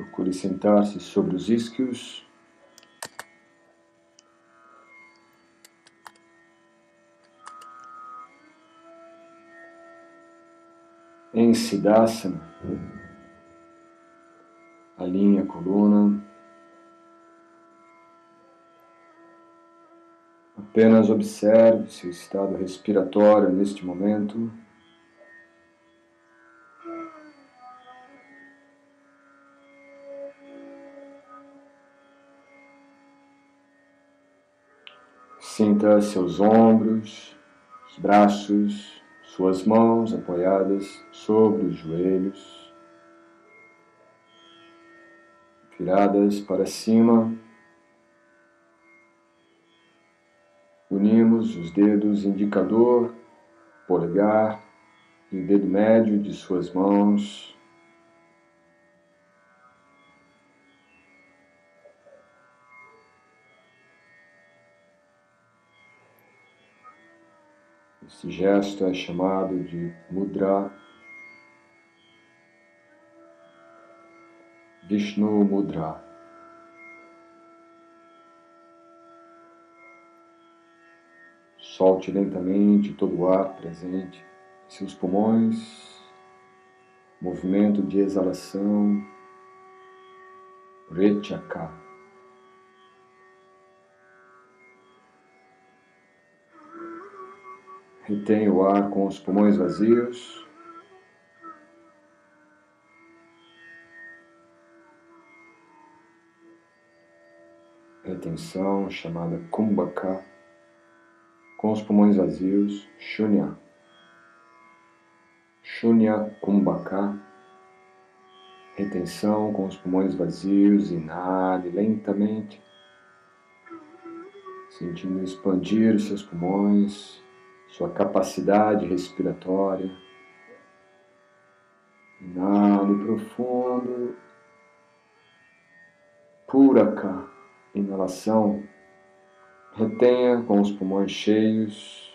Procure sentar-se sobre os isquios. Em Siddhasana, alinhe a coluna. Apenas observe seu estado respiratório neste momento. Sinta seus ombros, os braços, suas mãos apoiadas sobre os joelhos, viradas para cima. Unimos os dedos indicador, polegar e o dedo médio de suas mãos. Esse gesto é chamado de Mudra, Vishnu Mudra. Solte lentamente todo o ar presente em seus pulmões, movimento de exalação, Rechaka. Retenha o ar com os pulmões vazios. Retenção chamada Kumbhaka. Com os pulmões vazios, Shunya. Shunya Kumbhaka. Retenção com os pulmões vazios, inale lentamente, sentindo expandir seus pulmões, sua capacidade respiratória. Inale profundo. Puraka, inalação. Retenha com os pulmões cheios.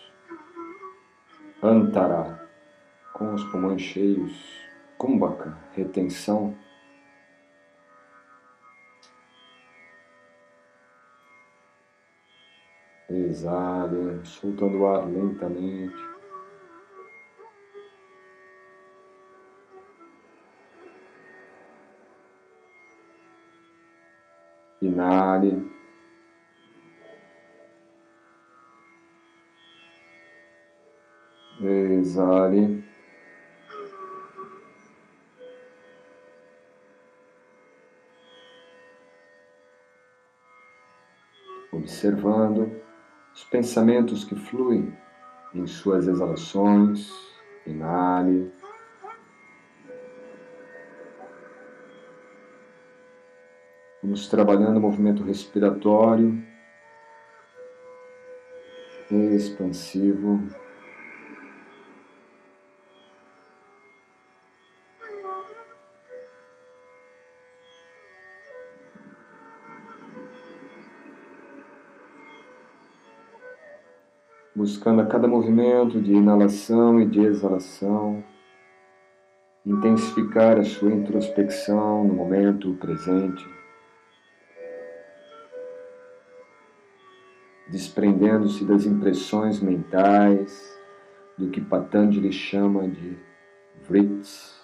Antara, com os pulmões cheios. Kumbhaka, retenção. Exale, soltando o ar lentamente. Inale. Exale. Observando os pensamentos que fluem em suas exalações. Inale. Vamos trabalhando o movimento respiratório expansivo. Buscando a cada movimento de inalação e de exalação, intensificar a sua introspecção no momento presente, desprendendo-se das impressões mentais, do que Patanjali chama de vrits.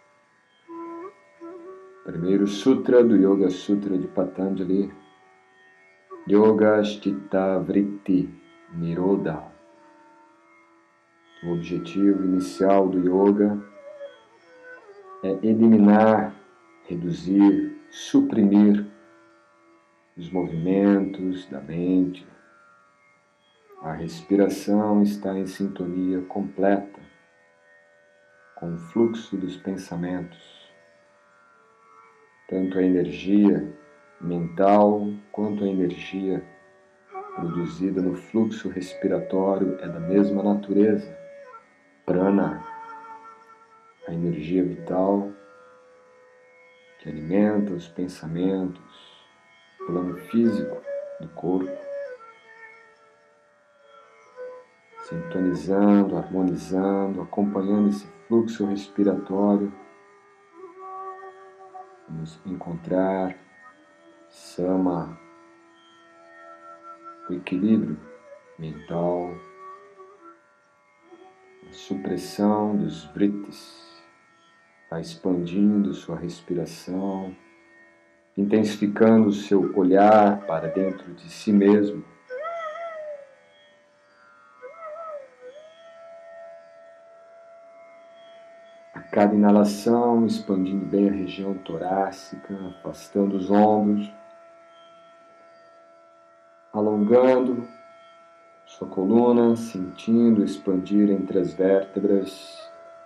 Primeiro sutra do Yoga Sutra de Patanjali, Yoga Chitta Vritti Nirodha. O objetivo inicial do yoga é eliminar, reduzir, suprimir os movimentos da mente. A respiração está em sintonia completa com o fluxo dos pensamentos. Tanto a energia mental quanto a energia produzida no fluxo respiratório é da mesma natureza. Prana, a energia vital que alimenta os pensamentos, o plano físico do corpo, sintonizando, harmonizando, acompanhando esse fluxo respiratório, nos encontrar Sama, o equilíbrio mental, a supressão dos vrittis, vai expandindo sua respiração, intensificando o seu olhar para dentro de si mesmo. A cada inalação, expandindo bem a região torácica, afastando os ombros, alongando sua coluna, sentindo expandir entre as vértebras.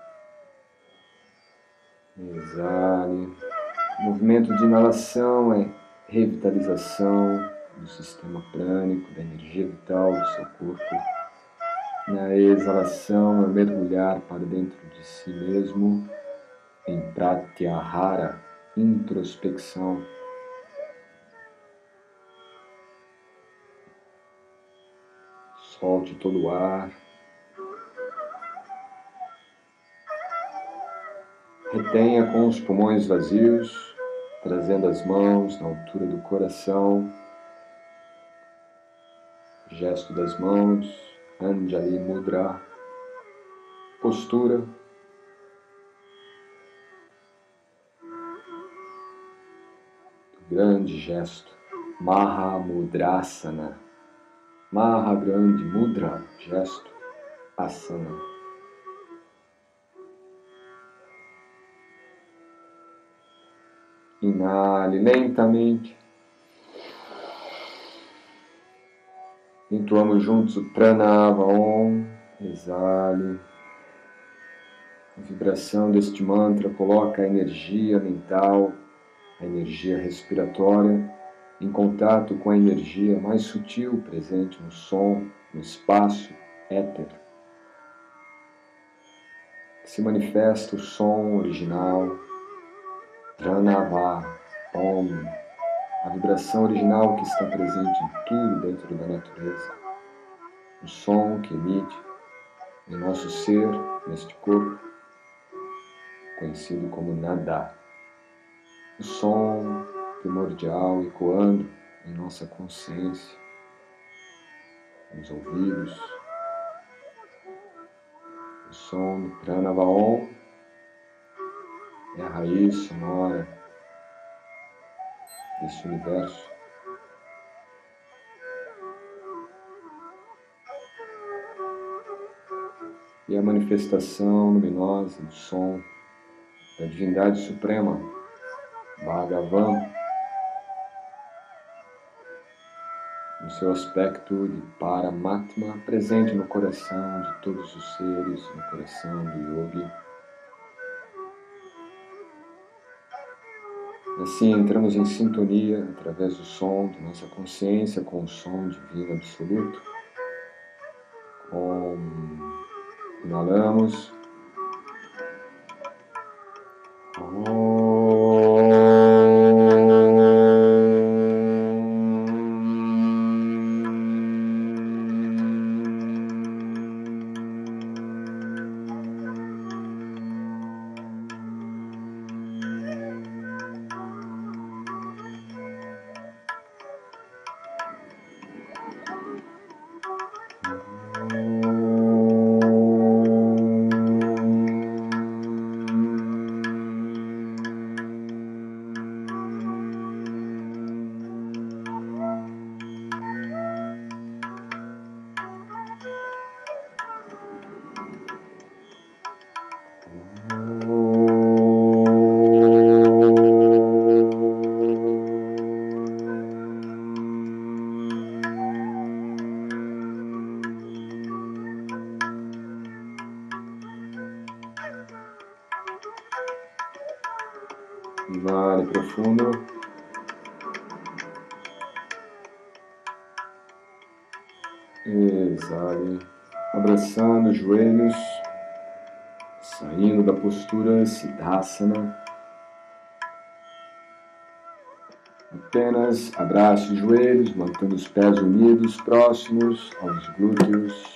Exale. O movimento de inalação é revitalização do sistema prânico, da energia vital do seu corpo. Na exalação é mergulhar para dentro de si mesmo em pratyahara, introspecção. Solte todo o ar. Retenha com os pulmões vazios, trazendo as mãos na altura do coração. Gesto das mãos, Anjali Mudra, postura. Grande gesto, Mahamudrasana. Maha, grande, Mudra, gesto, Asana. Inale lentamente. Entoamos juntos o Pranava Om. Exale. A vibração deste mantra coloca a energia mental, a energia respiratória, em contato com a energia mais sutil presente no som, no espaço, éter. Se manifesta o som original, Pranava Om, a vibração original que está presente em tudo dentro da natureza, o som que emite em nosso ser, neste corpo, conhecido como Nada, o som primordial ecoando em nossa consciência, nos ouvidos, o som do Pranava Om é a raiz sonora deste universo. E a manifestação luminosa do som da divindade suprema, Bhagavan, no seu aspecto de Paramatma, presente no coração de todos os seres, no coração do yogi. Assim entramos em sintonia através do som de nossa consciência com o som divino absoluto. Inalamos. Inale profundo. Exale, abraçando os joelhos, saindo da postura Siddhasana. Apenas abrace os joelhos, mantendo os pés unidos, próximos aos glúteos,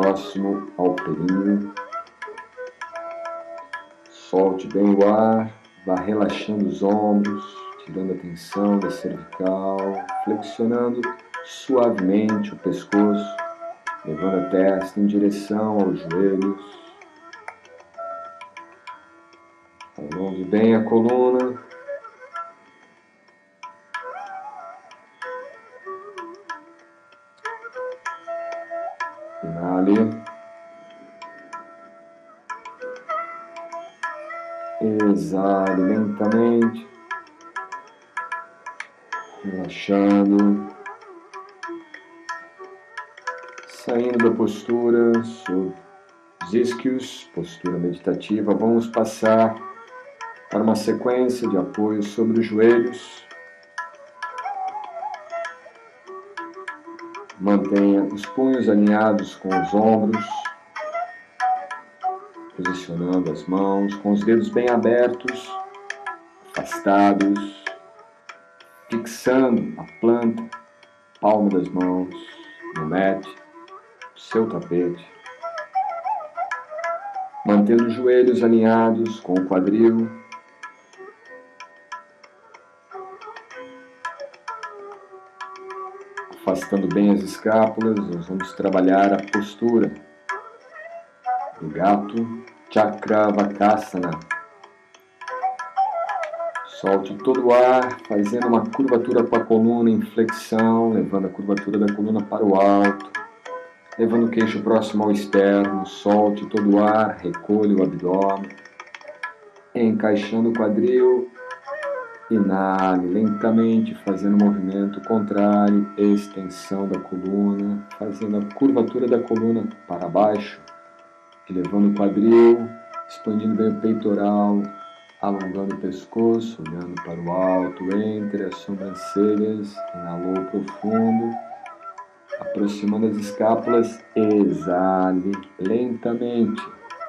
próximo ao períneo. Solte bem o ar. Vá relaxando os ombros, tirando a tensão da cervical, flexionando suavemente o pescoço, levando a testa em direção aos joelhos. Alongue bem a coluna. Inale. Exale lentamente, relaxando, saindo da postura sobre os isquios, postura meditativa. Vamos passar para uma sequência de apoio sobre os joelhos. Mantenha os punhos alinhados com os ombros, posicionando as mãos com os dedos bem abertos, afastados, fixando a planta, palma das mãos no mat, seu tapete. Mantendo os joelhos alinhados com o quadril. Afastando bem as escápulas, nós vamos trabalhar a postura do gato, Chakravakasana. Solte todo o ar, fazendo uma curvatura com a coluna em flexão, levando a curvatura da coluna para o alto, levando o queixo próximo ao externo. Solte todo o ar, recolha o abdômen, encaixando o quadril. Inale lentamente, fazendo o movimento contrário, extensão da coluna, fazendo a curvatura da coluna para baixo, elevando o quadril, expandindo bem o peitoral, alongando o pescoço, olhando para o alto, entre as sobrancelhas. Inalou profundo, aproximando as escápulas. Exale lentamente,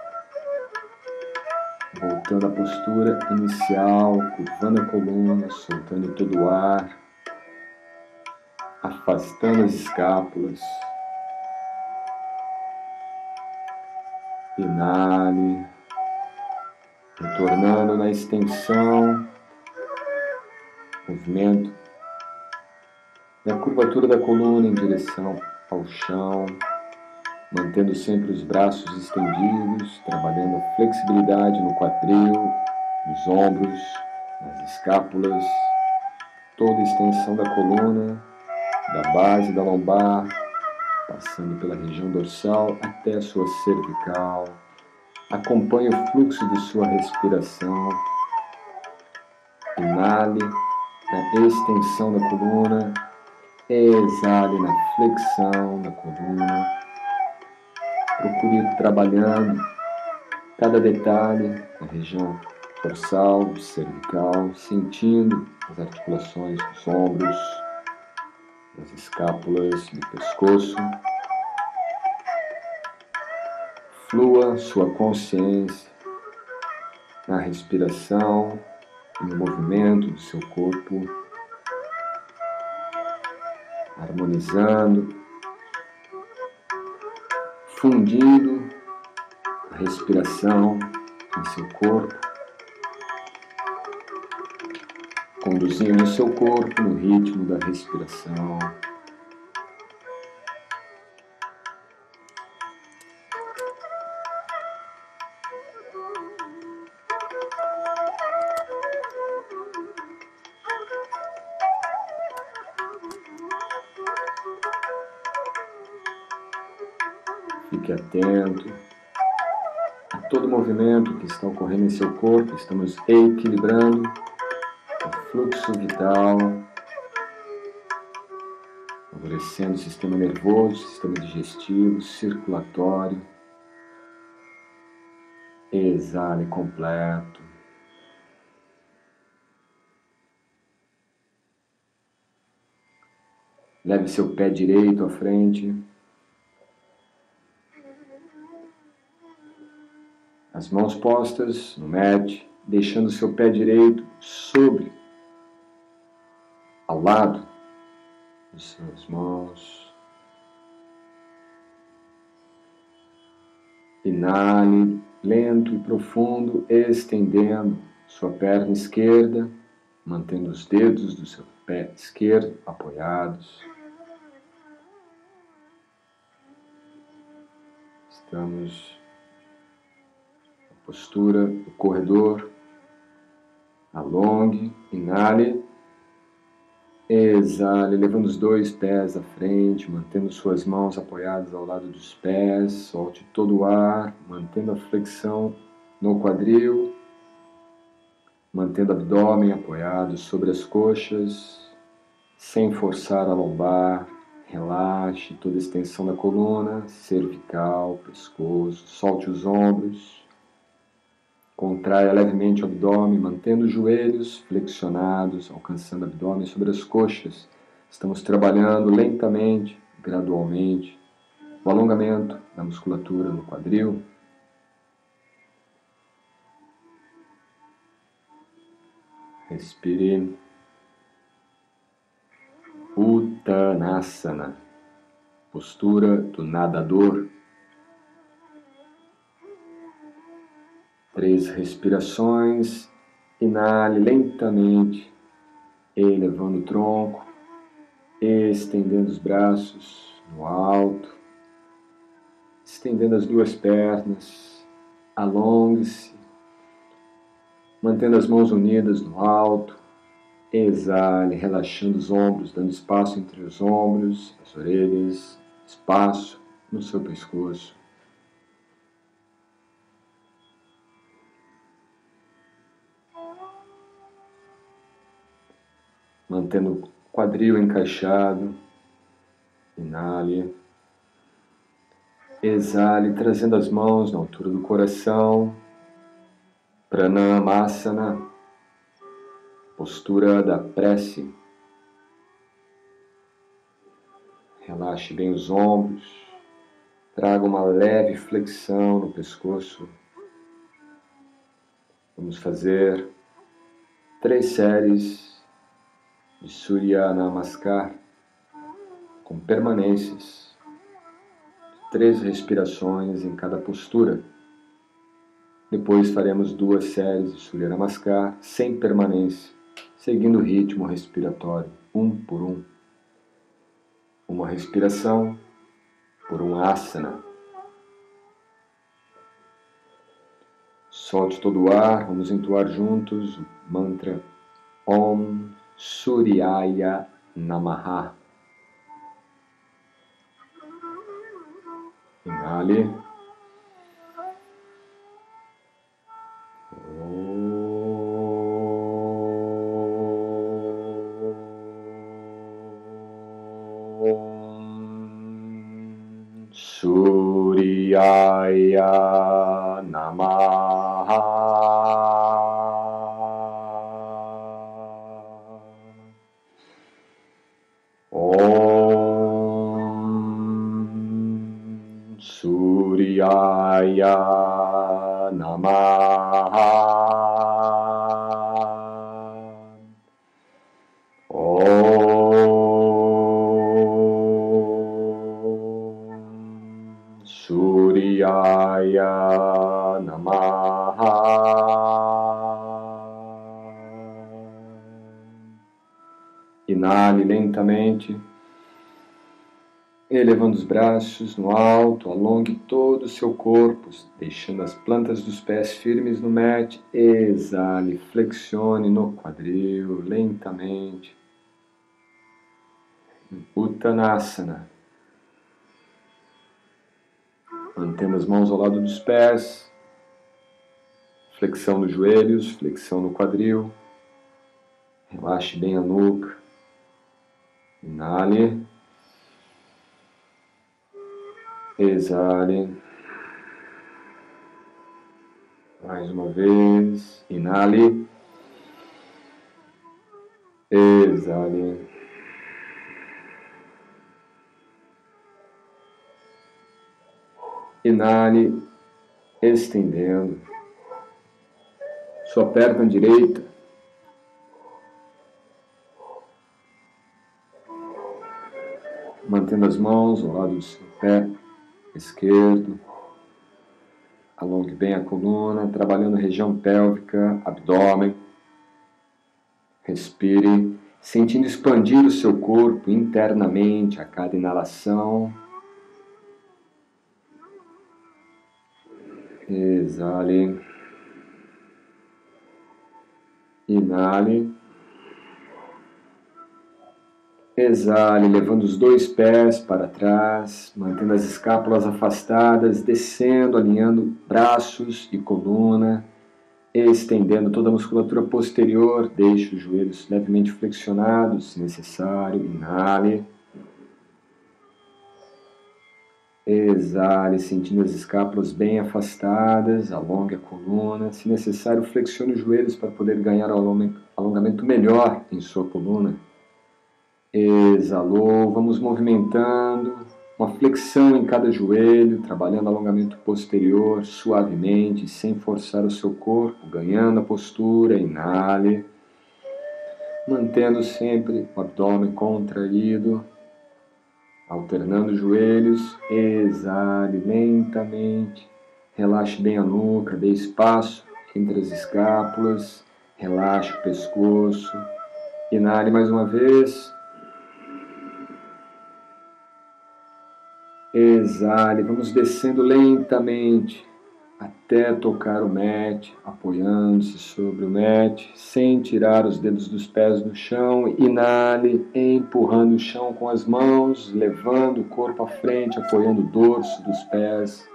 voltando à postura inicial, curvando a coluna, soltando todo o ar, afastando as escápulas. Inale, retornando na extensão, movimento da curvatura da coluna em direção ao chão, mantendo sempre os braços estendidos, trabalhando a flexibilidade no quadril, nos ombros, nas escápulas, toda a extensão da coluna, da base da lombar, passando pela região dorsal até a sua cervical. Acompanhe o fluxo de sua respiração. Inale na extensão da coluna, exale na flexão da coluna. Procure ir trabalhando cada detalhe na região dorsal, cervical, sentindo as articulações dos ombros, das escápulas, do pescoço. Flua sua consciência na respiração e no movimento do seu corpo, harmonizando, fundindo a respiração em seu corpo, conduzindo o seu corpo no ritmo da respiração. Fique atento a todo movimento que está ocorrendo em seu corpo. Estamos equilibrando o fluxo vital, favorecendo o sistema nervoso, sistema digestivo, circulatório. Exale completo. Leve seu pé direito à frente. As mãos postas no mat, deixando seu pé direito sobre, ao lado de suas mãos. Inale, lento e profundo, estendendo sua perna esquerda, mantendo os dedos do seu pé esquerdo apoiados. Estamos na postura do corredor. Alongue, inale, exale, levando os dois pés à frente, mantendo suas mãos apoiadas ao lado dos pés. Solte todo o ar, mantendo a flexão no quadril, mantendo o abdômen apoiado sobre as coxas, sem forçar a lombar. Relaxe toda a extensão da coluna, cervical, pescoço, solte os ombros. Contraia levemente o abdômen, mantendo os joelhos flexionados, alcançando o abdômen sobre as coxas. Estamos trabalhando lentamente, gradualmente, o alongamento da musculatura no quadril. Respire. Uttanasana, postura do nadador. 3 respirações. Inale lentamente, elevando o tronco, estendendo os braços no alto, estendendo as duas pernas, alongue-se, mantendo as mãos unidas no alto. Exale, relaxando os ombros, dando espaço entre os ombros, as orelhas, espaço no seu pescoço. Mantendo o quadril encaixado. Inale. Exale, trazendo as mãos na altura do coração. Pranamasana, postura da prece. Relaxe bem os ombros. Traga uma leve flexão no pescoço. Vamos fazer 3 séries de Surya Namaskar com permanências, 3 respirações em cada postura. Depois faremos 2 séries de Surya Namaskar sem permanência, seguindo o ritmo respiratório, um por um. Uma respiração por um asana. Solte todo o ar, vamos entoar juntos o mantra Om Suryaya Namaha. Inale. Om Suryaya Namaha. Om Suryaya Namaha. Om Suryaya Namaha. Inale lentamente, elevando os braços no alto, alongue todo o seu corpo, deixando as plantas dos pés firmes no mat. Exale, flexione no quadril, lentamente. Uttanasana. Mantendo as mãos ao lado dos pés, flexão nos joelhos, flexão no quadril. Relaxe bem a nuca. Inale. Exale. Mais uma vez. Inale. Exale. Inale, estendendo sua perna direita. Mantendo as mãos ao lado do seu pé esquerdo. Alongue bem a coluna, trabalhando a região pélvica, abdômen. Respire, sentindo expandir o seu corpo internamente a cada inalação. Exale. Inale. Exale, levando os dois pés para trás, mantendo as escápulas afastadas, descendo, alinhando braços e coluna, estendendo toda a musculatura posterior, deixe os joelhos levemente flexionados, se necessário. Inale. Exale, sentindo as escápulas bem afastadas, alongue a coluna. Se necessário, flexione os joelhos para poder ganhar um alongamento melhor em sua coluna. Exalou, vamos movimentando, uma flexão em cada joelho, trabalhando alongamento posterior suavemente, sem forçar o seu corpo, ganhando a postura. Inale, mantendo sempre o abdômen contraído, alternando os joelhos. Exale lentamente, relaxe bem a nuca, dê espaço entre as escápulas, relaxe o pescoço. Inale mais uma vez. Exale, vamos descendo lentamente até tocar o mat, apoiando-se sobre o mat, sem tirar os dedos dos pés do chão. Inale, empurrando o chão com as mãos, levando o corpo à frente, apoiando o dorso dos pés.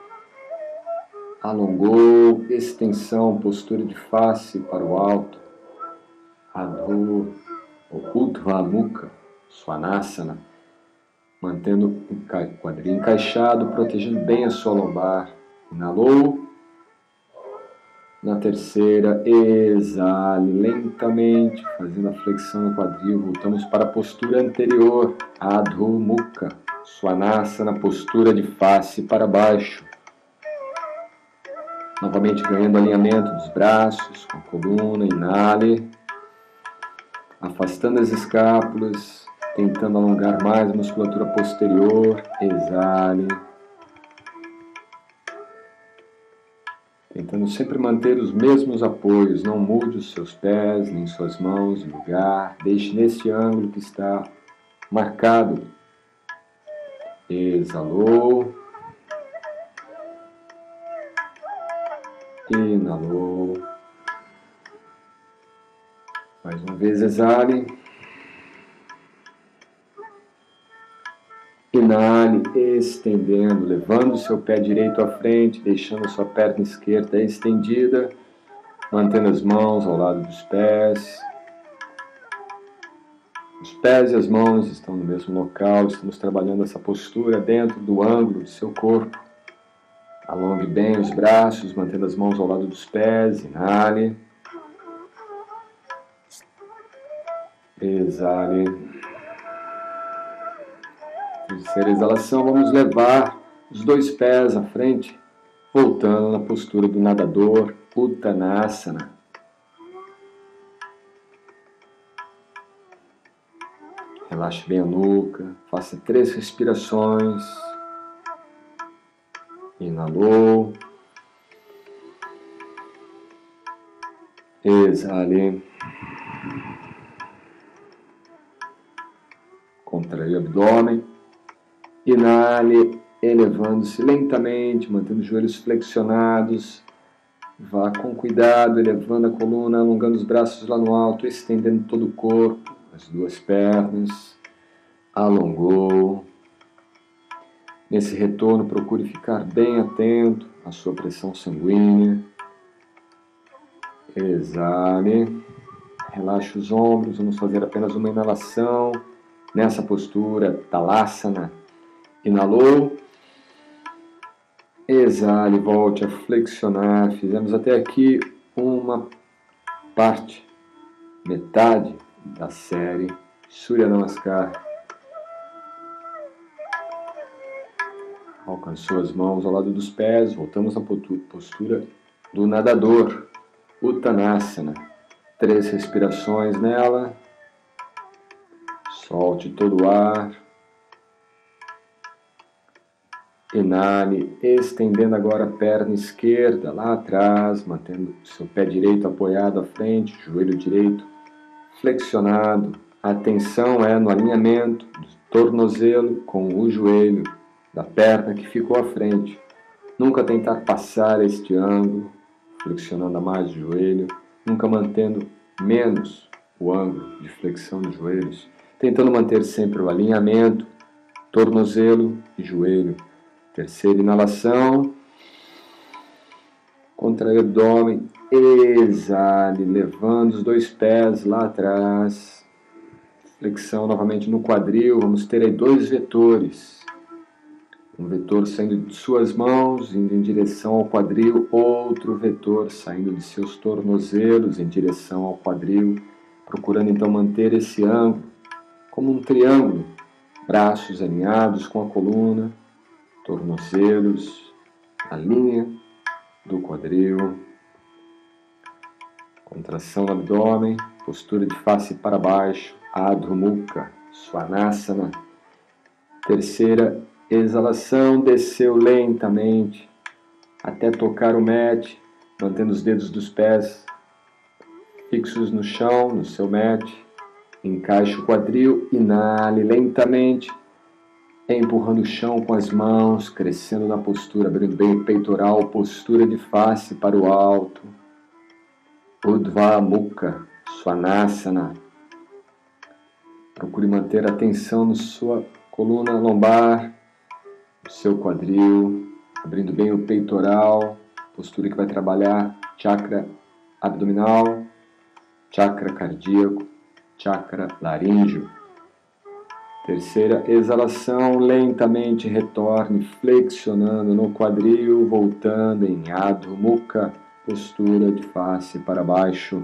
Alongou, extensão, postura de face para o alto. Adho, Utva Mukha, Svanasana. Mantendo o quadril encaixado, protegendo bem a sua lombar. Inalou. Na terceira, exale lentamente, fazendo a flexão no quadril. Voltamos para a postura anterior, Adho Mukha Svanasana, postura de face para baixo. Novamente ganhando alinhamento dos braços com a coluna. Inale. Afastando as escápulas, tentando alongar mais a musculatura posterior. Exale. Tentando sempre manter os mesmos apoios. Não mude os seus pés, nem suas mãos de lugar. Deixe nesse ângulo que está marcado. Exalou. Inalou. Mais uma vez, exale. Inale, estendendo, levando o seu pé direito à frente, deixando a sua perna esquerda estendida, mantendo as mãos ao lado dos pés. Os pés e as mãos estão no mesmo local, estamos trabalhando essa postura dentro do ângulo do seu corpo. Alongue bem os braços, mantendo as mãos ao lado dos pés. Inale. Exale. Terceira exalação, vamos levar os dois pés à frente, voltando na postura do nadador, Uttanasana. Relaxe bem a nuca, faça 3 respirações. Inalou. Exale. Contrai o abdômen. Inale, elevando-se lentamente, mantendo os joelhos flexionados. Vá com cuidado, elevando a coluna, alongando os braços lá no alto, estendendo todo o corpo, as 2 pernas. Alongou. Nesse retorno, procure ficar bem atento à sua pressão sanguínea. Exale. Relaxe os ombros, vamos fazer apenas uma inalação. Nessa postura, Talasana. Inalou. Exale, volte a flexionar. Fizemos até aqui uma parte, metade da série Surya Namaskar. Alcançou as mãos ao lado dos pés, voltamos à postura do nadador, Uttanasana. 3 respirações nela. Solte todo o ar. Inale, estendendo agora a perna esquerda lá atrás, mantendo o seu pé direito apoiado à frente, joelho direito flexionado. A atenção é no alinhamento do tornozelo com o joelho da perna que ficou à frente. Nunca tentar passar este ângulo, flexionando a mais o joelho, nunca mantendo menos o ângulo de flexão dos joelhos, tentando manter sempre o alinhamento, tornozelo e joelho. Terceira inalação, contrai o abdômen, exale, levando os dois pés lá atrás, flexão novamente no quadril. Vamos ter aí dois vetores, um vetor saindo de suas mãos, indo em direção ao quadril, outro vetor saindo de seus tornozelos em direção ao quadril, procurando então manter esse ângulo como um triângulo, braços alinhados com a coluna, tornozelos, a linha do quadril, contração no abdômen, postura de face para baixo, Adho Mukha Svanasana. Terceira exalação, desceu lentamente até tocar o mat, mantendo os dedos dos pés fixos no chão, no seu mat. Encaixe o quadril, inale lentamente, empurrando o chão com as mãos, crescendo na postura, abrindo bem o peitoral, postura de face para o alto. Urdhva Mukha Svanasana. Procure manter a atenção na sua coluna lombar, no seu quadril, abrindo bem o peitoral, postura que vai trabalhar chakra abdominal, chakra cardíaco, chakra laríngeo. Terceira exalação, lentamente retorne, flexionando no quadril, voltando em Adho Mukha, postura de face para baixo.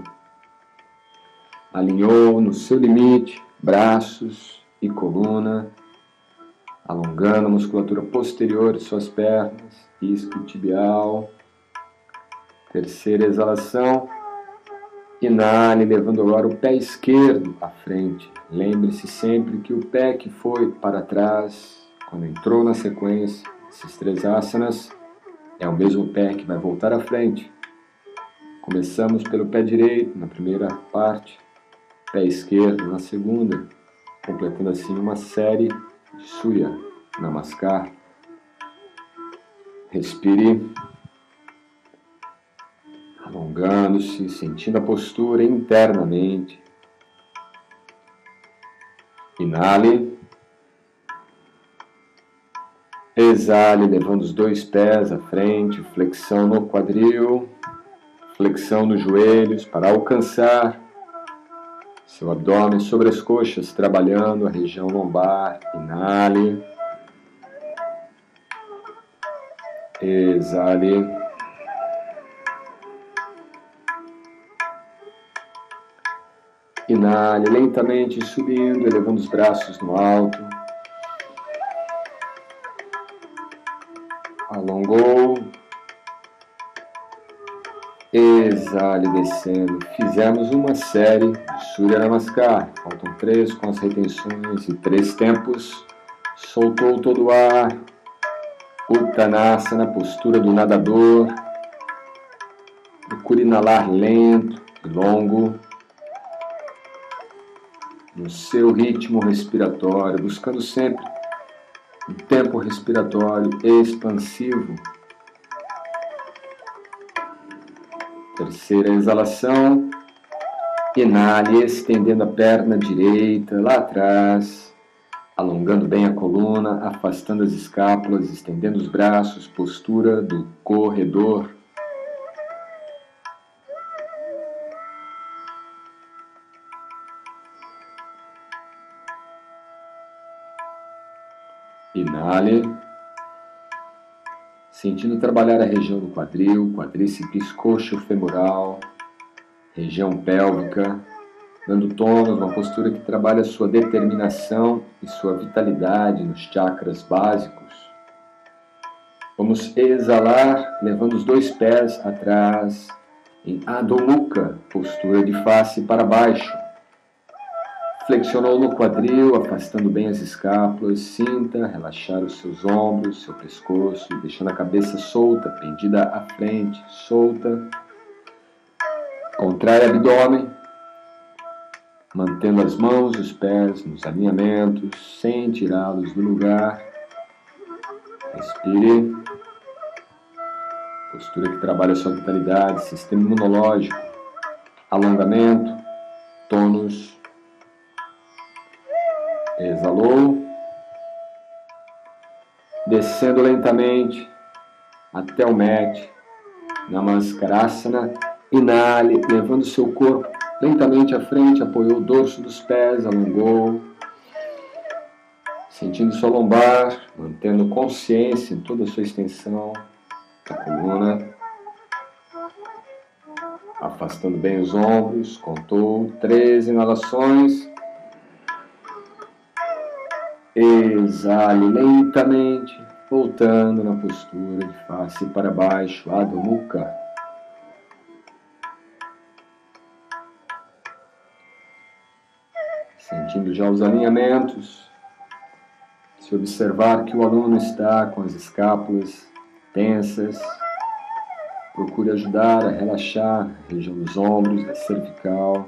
Alinhou no seu limite, braços e coluna, alongando a musculatura posterior de suas pernas, isquiotibial. Terceira exalação, inale, levando agora o pé esquerdo à frente. Lembre-se sempre que o pé que foi para trás, quando entrou na sequência, esses três asanas, é o mesmo pé que vai voltar à frente. Começamos pelo pé direito na primeira parte, pé esquerdo na segunda, completando assim uma série de Surya Namaskar. Respire, alongando-se, sentindo a postura internamente. Inale, exale, levando os dois pés à frente, flexão no quadril, flexão nos joelhos para alcançar seu abdômen sobre as coxas, trabalhando a região lombar. Inale, exale, inale, lentamente subindo, elevando os braços no alto. Alongou. Exale, descendo. Fizemos uma série de Surya Namaskar. Faltam 3 com as retenções e 3 tempos. Soltou todo o ar. Uttanasana, postura do nadador. Procure inalar lento e longo, no seu ritmo respiratório, buscando sempre um tempo respiratório expansivo. Terceira exalação, inale, estendendo a perna direita lá atrás, alongando bem a coluna, afastando as escápulas, estendendo os braços, postura do corredor. Inale, sentindo trabalhar a região do quadril, quadríceps coxo-femoral, região pélvica, dando tônus, uma postura que trabalha sua determinação e sua vitalidade nos chakras básicos. Vamos exalar, levando os dois pés atrás, em Adho Mukha, postura de face para baixo, Flexionou no quadril, afastando bem as escápulas. Sinta relaxar os seus ombros, seu pescoço, deixando a cabeça solta, pendida à frente, solta. Contrai o abdômen, mantendo as mãos e os pés nos alinhamentos, sem tirá-los do lugar. Respire. Postura que trabalha a sua vitalidade, sistema imunológico, alongamento, tônus. Exalou. Descendo lentamente até o mat, Namaskarasana. Inale, levando o seu corpo lentamente à frente, apoiou o dorso dos pés, alongou. Sentindo sua lombar, mantendo consciência em toda a sua extensão da coluna. Afastando bem os ombros, contou 3 inalações. Exale lentamente, voltando na postura de face para baixo, Adho Mukha. Sentindo já os alinhamentos. Se observar que o aluno está com as escápulas tensas, procure ajudar a relaxar a região dos ombros, da cervical.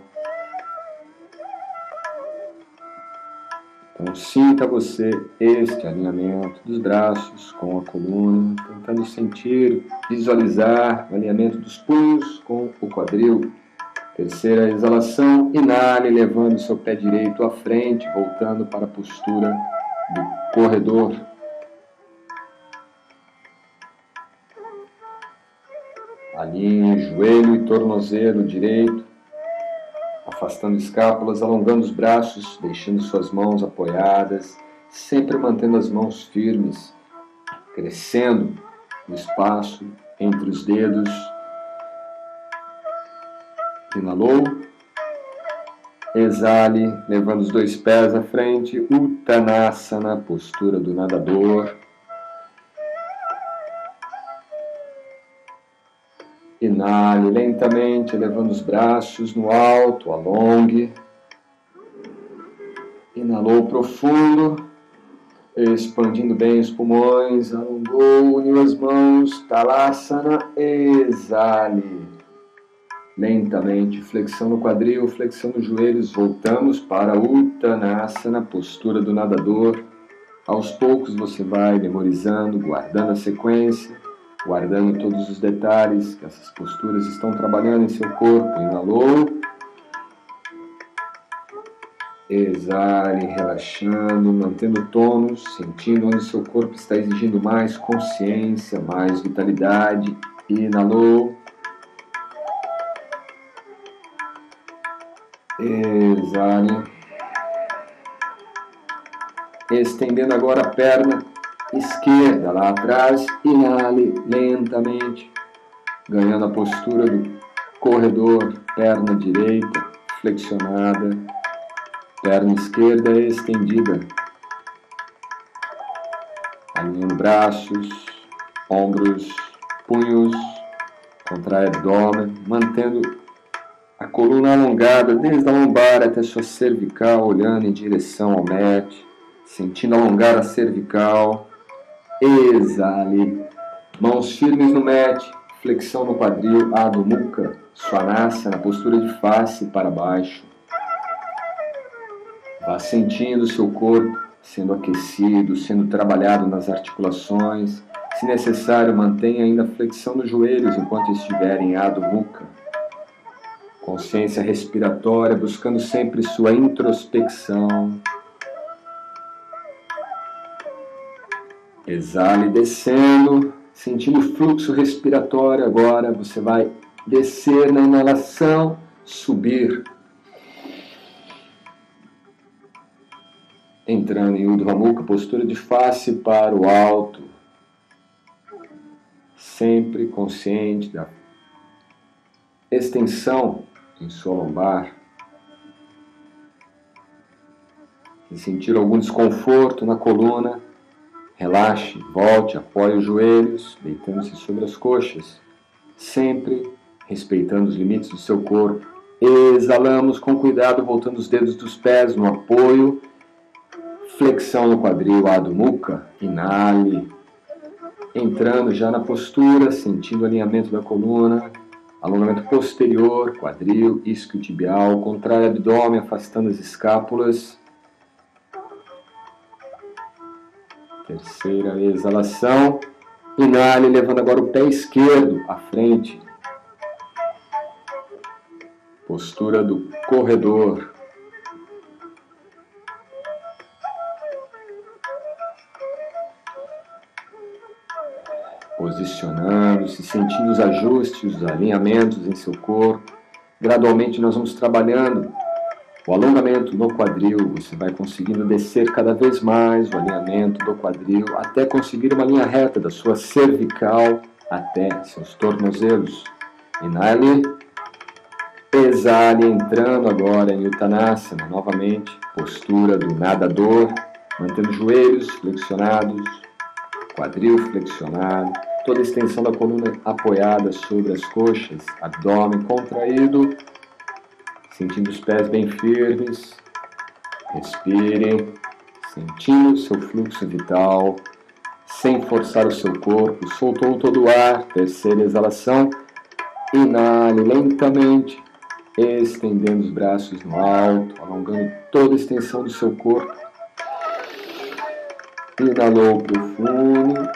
Então sinta você este alinhamento dos braços com a coluna, tentando sentir, visualizar o alinhamento dos punhos com o quadril. Terceira exalação, inale, levando o seu pé direito à frente, voltando para a postura do corredor. Alinhe joelho e tornozelo direito, afastando escápulas, alongando os braços, deixando suas mãos apoiadas, sempre mantendo as mãos firmes, crescendo o espaço entre os dedos. Inalou. Exale, levando os 2 pés à frente, Uttanasana, postura do nadador. Inale lentamente, levando os braços no alto, alongue. Inalou profundo, expandindo bem os pulmões, alongou, uniu as mãos, Talasana, exale. Lentamente, flexão no quadril, flexão nos joelhos, voltamos para Uttanasana, postura do nadador. Aos poucos você vai memorizando, guardando a sequência, guardando todos os detalhes que essas posturas estão trabalhando em seu corpo. Inalou. Exale, relaxando, mantendo o tônus, sentindo onde seu corpo está exigindo mais consciência, mais vitalidade. Inalou. Exale. Estendendo agora a perna esquerda lá atrás. Inale lentamente, ganhando a postura do corredor. Perna direita flexionada, perna esquerda estendida. Alinhando braços, ombros, punhos. Contrai abdômen, mantendo a coluna alongada, desde a lombar até sua cervical, olhando em direção ao mat, sentindo alongar a cervical. Exale. Mãos firmes no mat, flexão no quadril, Adho Mukha, Svanasana, postura de face para baixo. Vá sentindo o seu corpo sendo aquecido, sendo trabalhado nas articulações. Se necessário, mantenha ainda a flexão dos joelhos enquanto estiver em Adho Mukha. Consciência respiratória, buscando sempre sua introspecção. Exale, descendo, sentindo o fluxo respiratório. Agora você vai descer na inalação, subir. Entrando em Urdhva Mukha, postura de face para o alto. Sempre consciente da extensão em sua lombar. Se sentir algum desconforto na coluna, relaxe, volte, apoie os joelhos, deitando-se sobre as coxas, sempre respeitando os limites do seu corpo. Exalamos com cuidado, voltando os dedos dos pés no apoio. Flexão no quadril, Adho Mukha. Inale. Entrando já na postura, sentindo o alinhamento da coluna. Alongamento posterior, quadril, isquiotibial. Contrai o abdômen, afastando as escápulas. Terceira exalação. Inale, levando agora o pé esquerdo à frente. Postura do corredor. Posicionando-se, sentindo os ajustes, os alinhamentos em seu corpo. Gradualmente nós vamos trabalhando o alongamento no quadril. Você vai conseguindo descer cada vez mais o alinhamento do quadril até conseguir uma linha reta da sua cervical até seus tornozelos. Inale. Exale, entrando agora em Uttanasana, novamente, postura do nadador, mantendo os joelhos flexionados, quadril flexionado, toda a extensão da coluna apoiada sobre as coxas, abdômen contraído, sentindo os pés bem firmes, respire, sentindo o seu fluxo vital, sem forçar o seu corpo, soltou todo o ar, terceira exalação, inale lentamente, estendendo os braços no alto, alongando toda a extensão do seu corpo. Inalou profundo.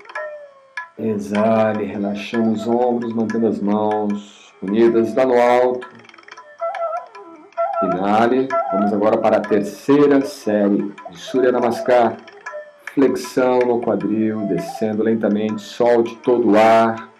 Exale, relaxando os ombros, mantendo as mãos unidas lá no alto. Inale. Vamos agora para a terceira série de Surya Namaskar. Flexão no quadril, descendo lentamente, solte todo o ar.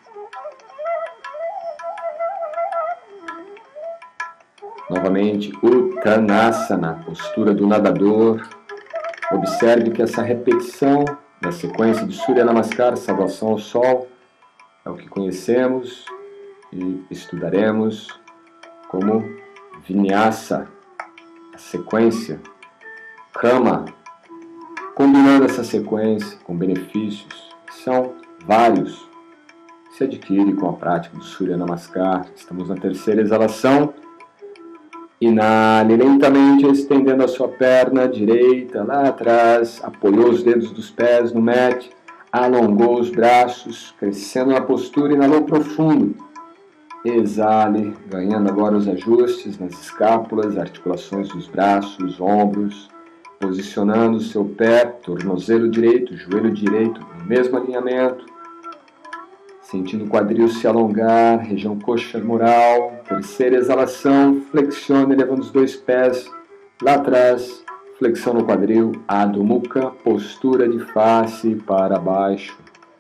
Novamente, Uttanasana, postura do nadador. Observe que essa repetição da sequência de Surya Namaskar, salvação ao sol, é o que conhecemos e estudaremos como Vinyasa, a sequência, Krama, combinando essa sequência com benefícios, que são vários, se adquire com a prática do Surya Namaskar. Estamos na terceira exalação. Inale lentamente, estendendo a sua perna direita lá atrás, apoiou os dedos dos pés no mat, alongou os braços, crescendo na postura, inalou profundo. Exale, ganhando agora os ajustes nas escápulas, articulações dos braços, ombros, posicionando o seu pé, tornozelo direito, joelho direito no mesmo alinhamento. Sentindo o quadril se alongar, região coxa femoral. Terceira exalação, flexione, levando os dois pés lá atrás. Flexão no quadril, Adho Mukha, postura de face para baixo.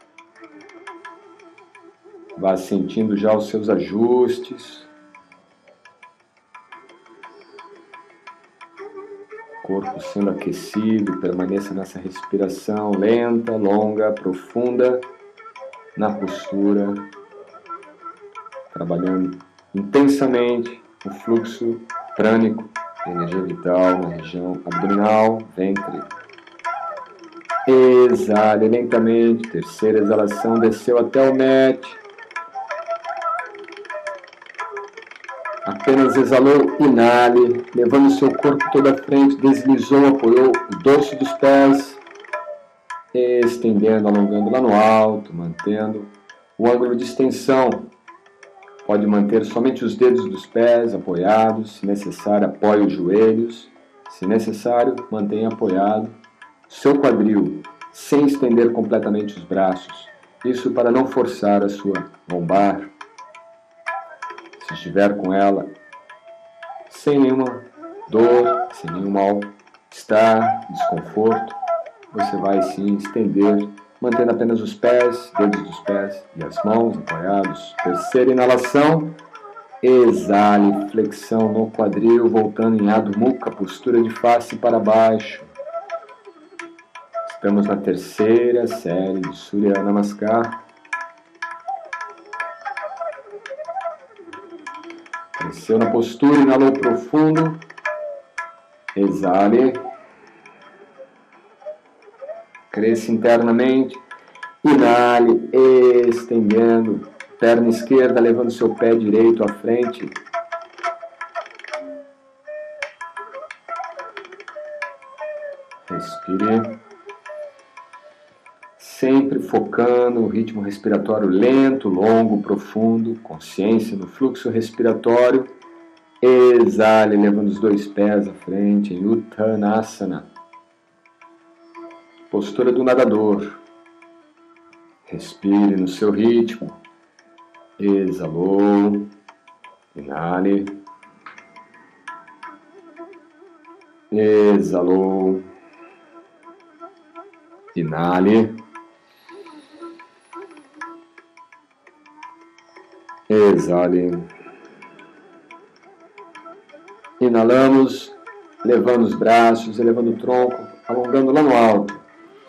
Vá sentindo já os seus ajustes. Corpo sendo aquecido, permaneça nessa respiração lenta, longa, profunda. Na postura, trabalhando intensamente o fluxo prânico, energia vital na região abdominal, ventre. Exale lentamente, terceira exalação, desceu até o mat. Apenas exalou, inale, levando o seu corpo todo à frente, deslizou, apoiou o dorso dos pés, estendendo, alongando lá no alto, mantendo o ângulo de extensão. Pode manter somente os dedos dos pés apoiados, se necessário apoie os joelhos, se necessário mantenha apoiado seu quadril, sem estender completamente os braços, isso para não forçar a sua lombar. Se estiver com ela sem nenhuma dor, sem nenhum mal-estar, desconforto, você vai sim estender, mantendo apenas os pés, dedos dos pés e as mãos apoiados. Terceira inalação, exale, flexão no quadril, voltando em Adho Mukha, postura de face para baixo. Estamos na terceira série de Surya Namaskar. Cresceu na postura, inalou profundo, exale. Cresça internamente, inale, estendendo, perna esquerda levando seu pé direito à frente, Respire. Sempre focando no ritmo respiratório lento, longo, profundo, consciência no fluxo respiratório. Exale, levando os dois pés à frente em Uttanasana. Postura do nadador. Respire no seu ritmo. Exalou. Inale. Exalou. Inale. Exale. Inalamos, levando os braços, elevando o tronco, alongando lá no alto.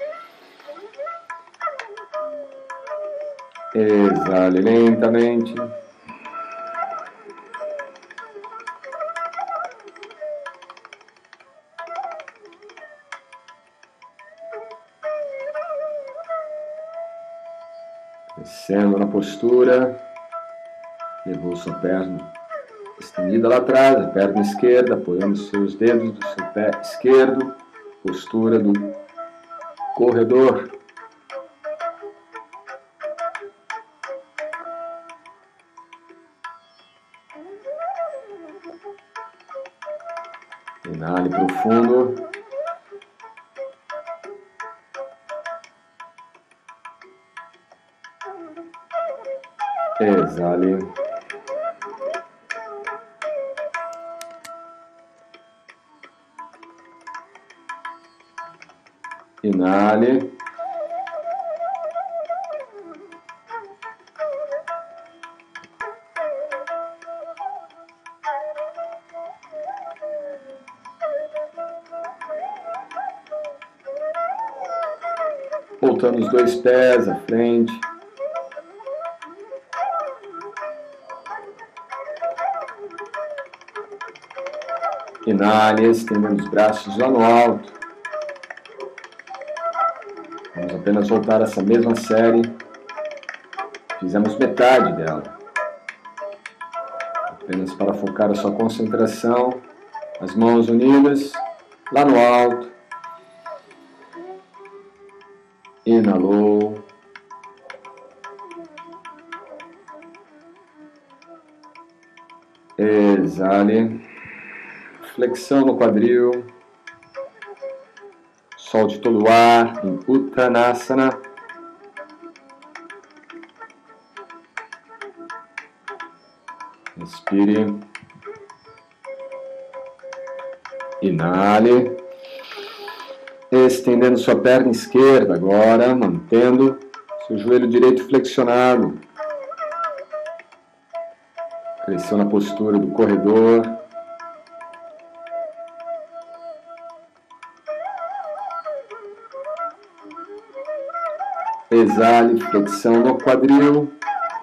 Exale lentamente. Descendo na postura. Levou sua perna estendida lá atrás, a perna esquerda, apoiando os seus dedos do seu pé esquerdo. Postura do corredor. Inale profundo. Exale. Inale. Voltando os dois pés à frente. Inale, estendendo os braços lá no alto. Vamos apenas voltar a essa mesma série. Fizemos metade dela. Apenas para focar a sua concentração. As mãos unidas, lá no alto. Inalou. Exale. Flexão no quadril. Solte todo o ar em Uttanasana. Respire. Inale. Estendendo sua perna esquerda agora, mantendo seu joelho direito flexionado. Cresceu na postura do corredor. Exale, flexão no quadril.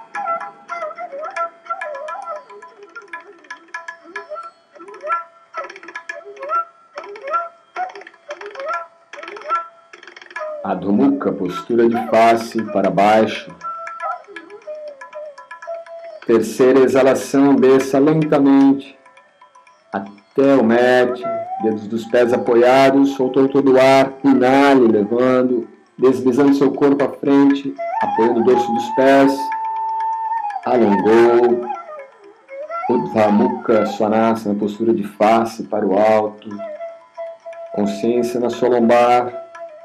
Adho Mukha, postura de face para baixo. Terceira exalação, desça lentamente até o mat, dedos dos pés apoiados, soltou todo o ar, inale, levando, deslizando seu corpo à frente, apoiando o dorso dos pés, alongou, Urdhva Mukha Svanasana, postura de face para o alto, consciência na sua lombar,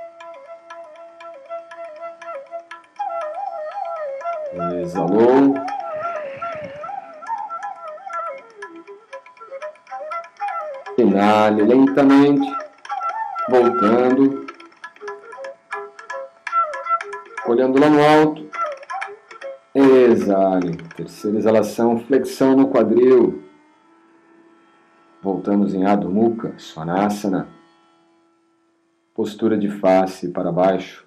exalou, inale lentamente, voltando, olhando lá no alto, exale, terceira exalação, flexão no quadril, voltamos em Adho Mukha Svanasana, postura de face para baixo,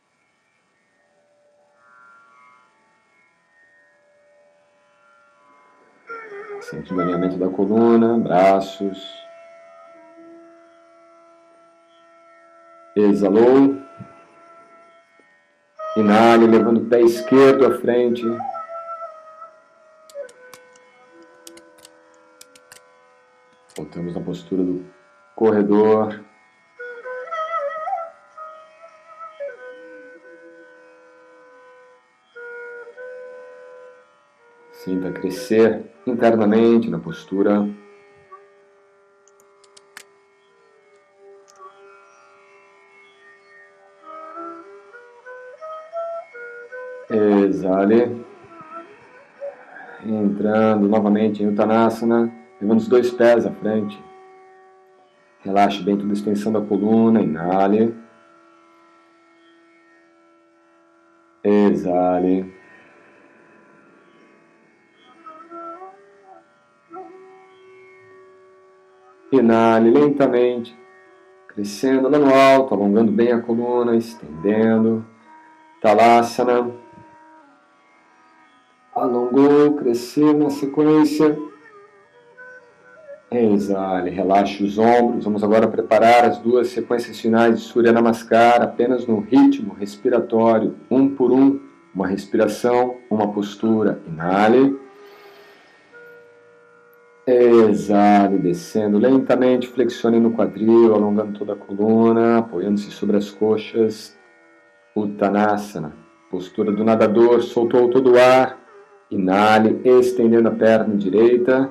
sentindo o alinhamento da coluna, braços, exalou, inale, levando o pé esquerdo à frente, voltamos na postura do corredor, Sinta crescer internamente na postura. Exale. Entrando novamente em Uttanasana, levando os 2 pés à frente. Relaxe bem toda a extensão da coluna, inale. Exale. Inale lentamente, crescendo lá no alto, alongando bem a coluna, estendendo. Talasana. Alongou, cresceu na sequência. Exale, relaxe os ombros. Vamos agora preparar as 2 sequências finais de Surya Namaskar, apenas no ritmo respiratório, um por um. Uma respiração, uma postura. Inale. Exale, descendo lentamente, flexione no quadril, alongando toda a coluna, apoiando-se sobre as coxas. Uttanasana, postura do nadador, soltou todo o ar. Inale, estendendo a perna direita.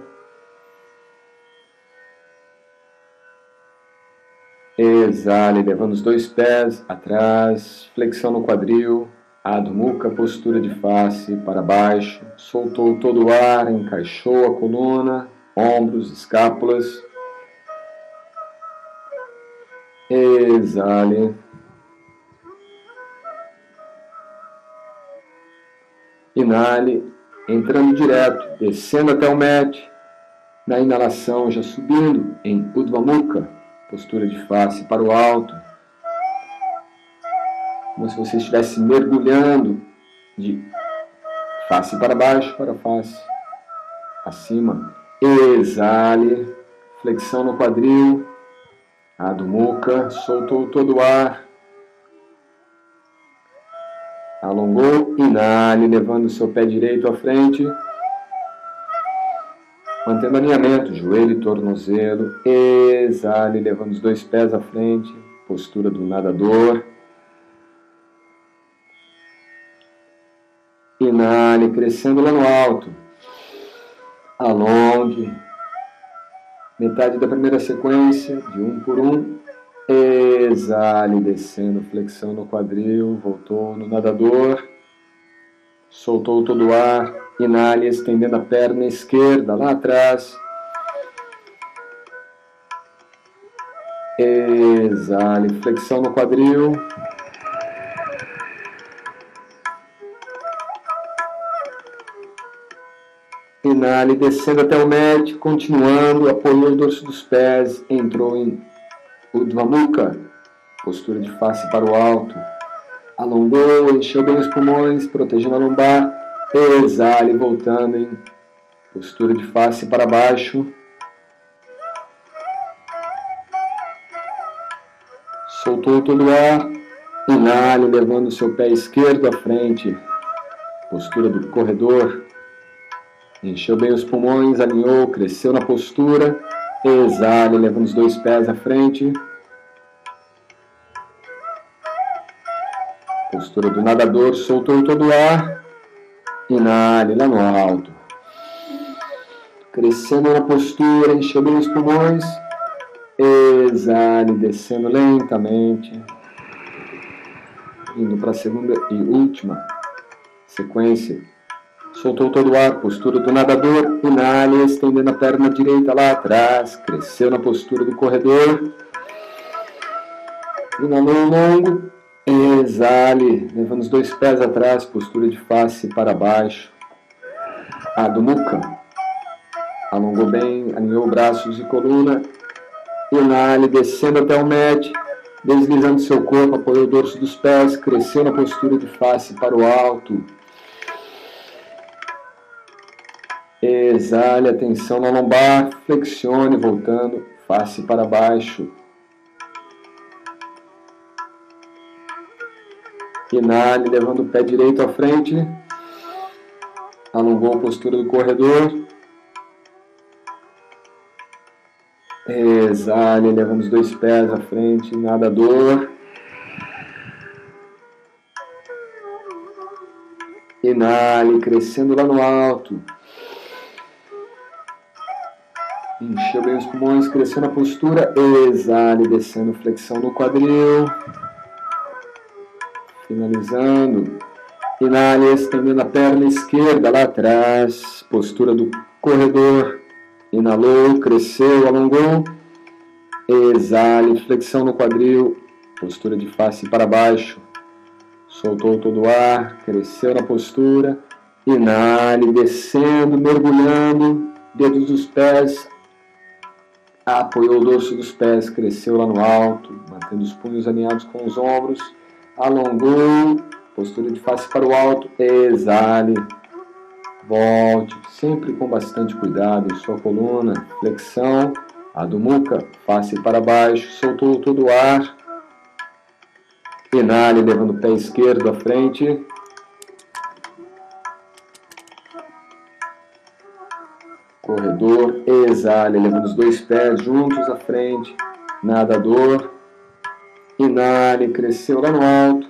Exale, levando os 2 pés atrás, flexão no quadril, Adho Mukha, postura de face para baixo, soltou todo o ar, encaixou a coluna, ombros, escápulas. Exale. Inale, entrando direto, descendo até o mat, na inalação já subindo em Urdhva Mukha, postura de face para o alto, como se você estivesse mergulhando de face para baixo, para face, acima. Exale, flexão no quadril, Adho Mukha, soltou todo o ar, alongou, inale, levando o seu pé direito à frente, mantendo alinhamento, joelho e tornozelo. Exale, levando os 2 pés à frente, postura do nadador. Inale, crescendo lá no alto. Alongue. Metade da primeira sequência, de um por um. Exale, descendo, flexão no quadril, voltou no nadador. Soltou todo o ar. Inale, estendendo a perna esquerda lá atrás. Exale, flexão no quadril. Inale, descendo até o mat, continuando, apoiou o dorso dos pés, entrou em Urdhva Mukha, postura de face para o alto. Alongou, encheu bem os pulmões, protegendo a lombar. Exale, voltando em postura de face para baixo. Soltou todo o ar. Inale, levando o seu pé esquerdo à frente. Postura do corredor. Encheu bem os pulmões, alinhou, cresceu na postura. Exale, levando os 2 pés à frente. Postura do nadador, soltou todo o ar. Inale, lá no alto. Crescendo na postura, encheu bem os pulmões. Exale, descendo lentamente. Indo para a segunda e última sequência. Soltou todo o ar, postura do nadador. Inale, estendendo a perna direita lá atrás. Cresceu na postura do corredor. Inalou longo. Exale, levando os 2 pés atrás, postura de face para baixo. Adho Mukha. Alongou bem, alinhou braços e coluna. Inale, descendo até o mat, deslizando seu corpo, apoiou o dorso dos pés, cresceu na postura de face para o alto. Exale, atenção na lombar, flexione, voltando, face para baixo. Inale, levando o pé direito à frente. Alongou a postura do corredor. Exale, levando os 2 pés à frente, nadador. Inale, crescendo lá no alto. Encheu bem os pulmões, cresceu na postura. Exale, descendo, flexão no quadril. Finalizando. Inale, estendendo a perna esquerda lá atrás. Postura do corredor. Inalou, cresceu, alongou. Exale, flexão no quadril. Postura de face para baixo. Soltou todo o ar, cresceu na postura. Inale, descendo, mergulhando. Dedos dos pés. Apoiou o dorso dos pés, cresceu lá no alto, mantendo os punhos alinhados com os ombros. Alongou, postura de face para o alto. Exale, volte, sempre com bastante cuidado em sua coluna. Flexão, Adho Mukha, face para baixo, soltou todo o ar. Inale, levando o pé esquerdo à frente. Corredor, exale, levando os dois pés juntos à frente. Nadador. Inale, cresceu lá no alto.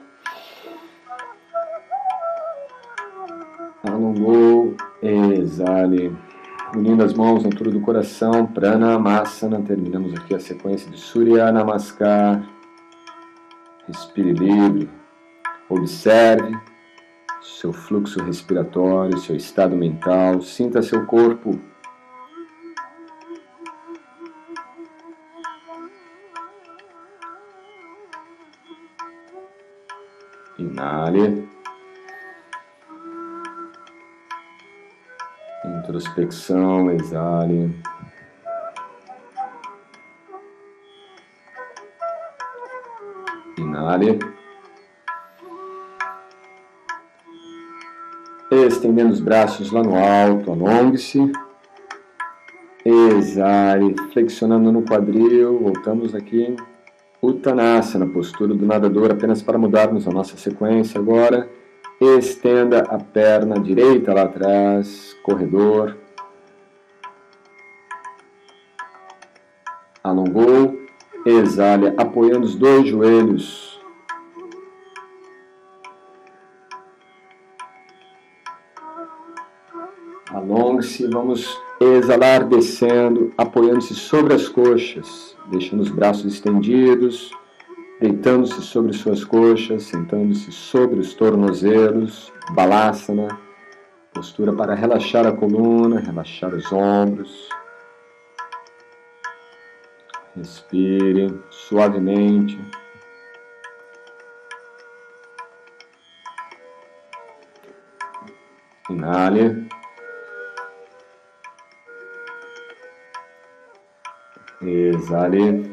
Alongou, exale. Unindo as mãos na altura do coração, Pranamasana. Terminamos aqui a sequência de Surya Namaskar. Respire livre. Observe seu fluxo respiratório, seu estado mental. Sinta seu corpo. Inale. Introspecção, exale. Inale. Estendendo os braços lá no alto, alongue-se. Exale, flexionando no quadril. Voltamos aqui em Uttanasana, postura do nadador, apenas para mudarmos a nossa sequência agora. Estenda a perna direita lá atrás, corredor. Alongou, exale, apoiando os dois joelhos. Alongue-se, vamos exalar descendo, apoiando-se sobre as coxas, deixando os braços estendidos, deitando-se sobre suas coxas, sentando-se sobre os tornozelos, Balasana, postura para relaxar a coluna, relaxar os ombros. Respire suavemente. Inale. Exale.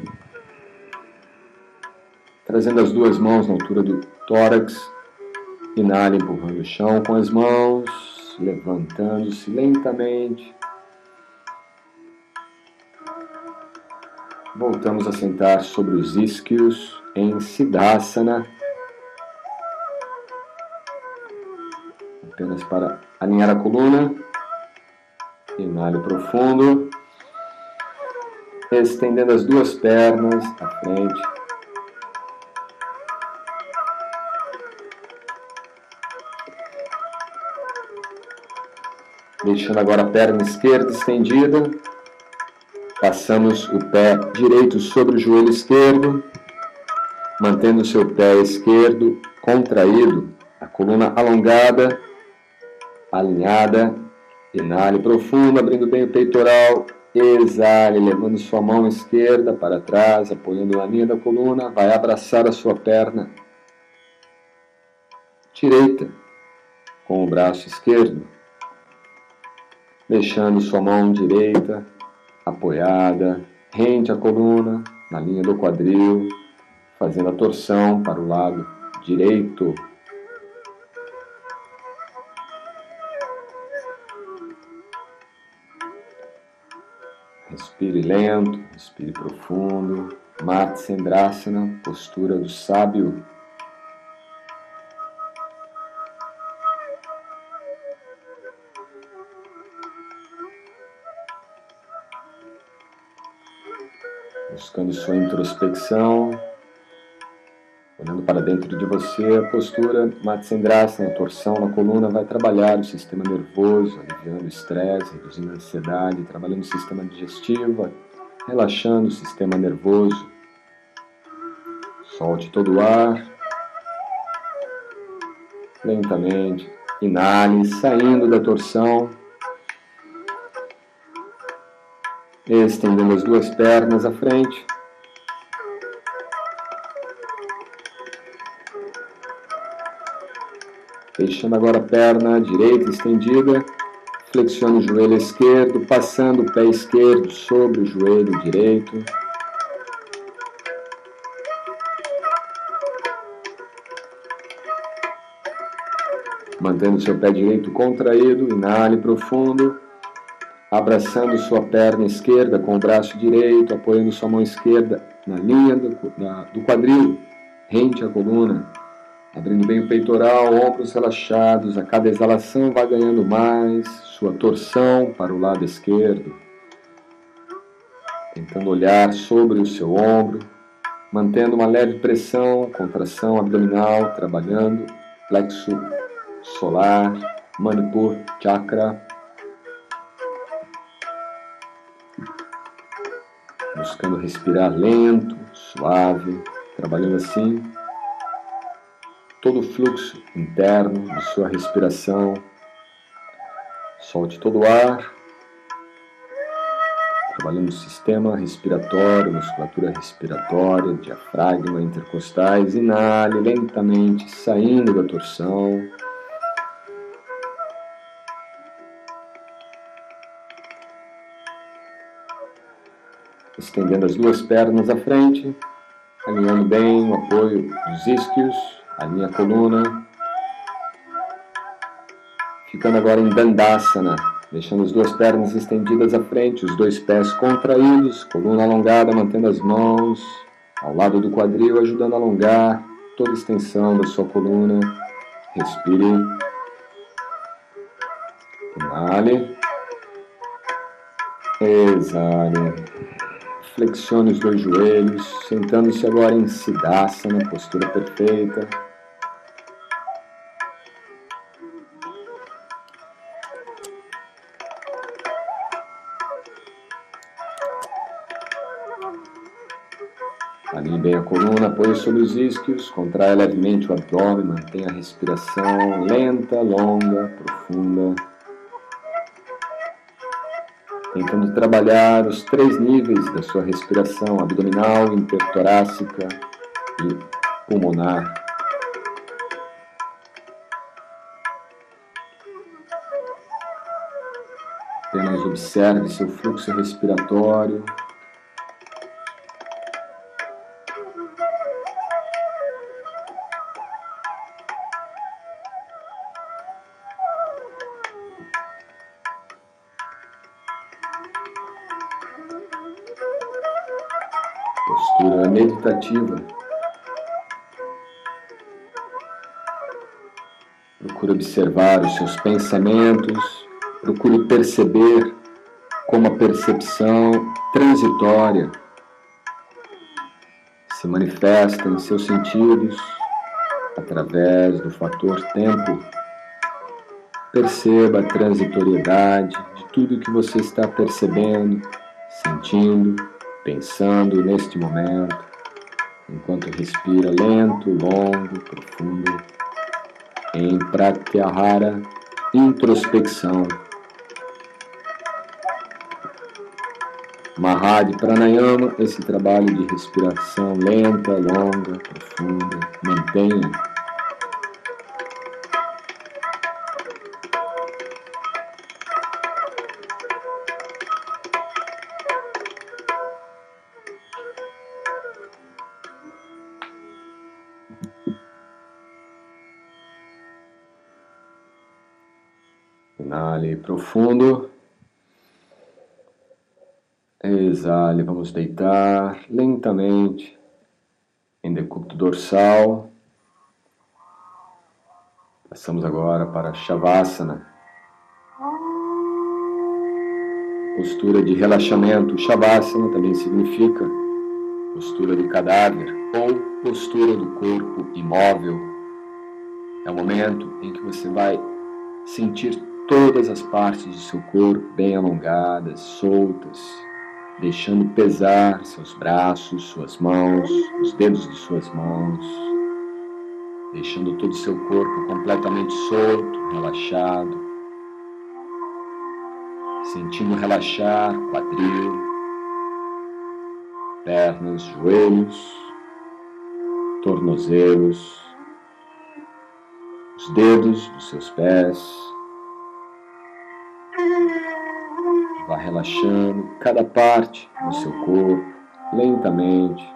Trazendo as duas mãos na altura do tórax. Inale, empurrando o chão com as mãos, levantando-se lentamente. Voltamos a sentar sobre os isquios em Siddhasana. Apenas para alinhar a coluna. Inale profundo. Estendendo as duas pernas à frente. Deixando agora a perna esquerda estendida. Passamos o pé direito sobre o joelho esquerdo. Mantendo o seu pé esquerdo contraído. A coluna alongada. Alinhada. Inale profundo, abrindo bem o peitoral. Exale, levando sua mão esquerda para trás, apoiando a linha da coluna. Vai abraçar a sua perna direita com o braço esquerdo. Deixando sua mão direita apoiada, rente à coluna, na linha do quadril, fazendo a torção para o lado direito. Respire lento, respire profundo. Matsyendrasana, postura do sábio. Buscando sua introspecção, Olhando para dentro de você, a postura Matsyendrasana, a torção na coluna, vai trabalhar o sistema nervoso, aliviando o estresse, reduzindo a ansiedade, trabalhando o sistema digestivo, relaxando o sistema nervoso. Solte todo o ar. Lentamente. Inale, saindo da torção. Estendendo as duas pernas à frente. Deixando agora a perna direita estendida. Flexione o joelho esquerdo, passando o pé esquerdo sobre o joelho direito. Mantendo seu pé direito contraído, inale profundo. Abraçando sua perna esquerda com o braço direito, apoiando sua mão esquerda na linha do quadril, rente à coluna. Abrindo bem o peitoral, ombros relaxados. A cada exalação vai ganhando mais sua torção para o lado esquerdo. Tentando olhar sobre o seu ombro. Mantendo uma leve pressão, contração abdominal, trabalhando plexo solar, Manipur Chakra. Buscando respirar lento, suave, trabalhando assim todo o fluxo interno de sua respiração. Solte todo o ar, trabalhando o sistema respiratório, musculatura respiratória, diafragma, intercostais. Inale lentamente, saindo da torção. Estendendo as duas pernas à frente, alinhando bem o apoio dos isquios, alinha a coluna. Ficando agora em Dandasana, deixando as duas pernas estendidas à frente, os dois pés contraídos, coluna alongada, mantendo as mãos ao lado do quadril, ajudando a alongar toda a extensão da sua coluna. Respire. Inale. Exale. Flexione os dois joelhos, sentando-se agora em Siddhasana, postura perfeita. Alinhe bem a coluna, apoie sobre os isquios, contraia levemente o abdômen, mantenha a respiração lenta, longa, profunda. Tentando trabalhar os 3 níveis da sua respiração, abdominal, intertorácica e pulmonar. Apenas observe seu fluxo respiratório. Postura meditativa. Procure observar os seus pensamentos, procure perceber como a percepção transitória se manifesta em seus sentidos através do fator tempo. Perceba a transitoriedade de tudo que você está percebendo, sentindo, pensando neste momento, enquanto respira lento, longo, profundo, em Pratyahara, introspecção. Mahadi Pranayama, esse trabalho de respiração lenta, longa, profunda, mantenha. Inale profundo. Exale, vamos deitar lentamente em decúbito dorsal. Passamos agora para Shavasana. Postura de relaxamento. Shavasana também significa postura de cadáver. ou postura do corpo imóvel, é o momento em que você vai sentir todas as partes do seu corpo bem alongadas, soltas, deixando pesar seus braços, suas mãos, os dedos de suas mãos, deixando todo o seu corpo completamente solto, relaxado, sentindo relaxar quadril, pernas, joelhos, tornozelos, os dedos dos seus pés. Vá relaxando cada parte do seu corpo lentamente,